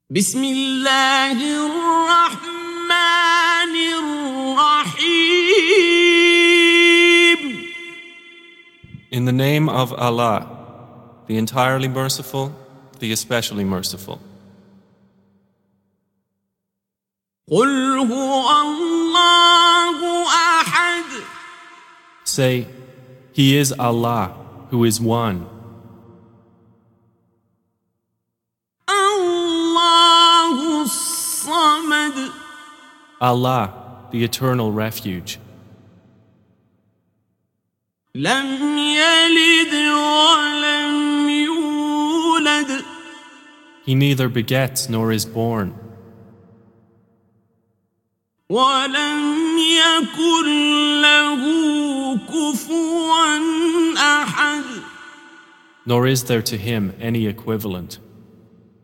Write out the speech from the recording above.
بسم الله الرحمن الرحيم. In the name of Allah, the entirely merciful, the especially merciful. قل هو الله أحد. Say, He is Allah, who is one. الله الصمد. Allah, the eternal refuge. لم يلد ولم يولد. He neither begets nor is born. ولم يكن له كفوا أحد. Nor is there to him any equivalent.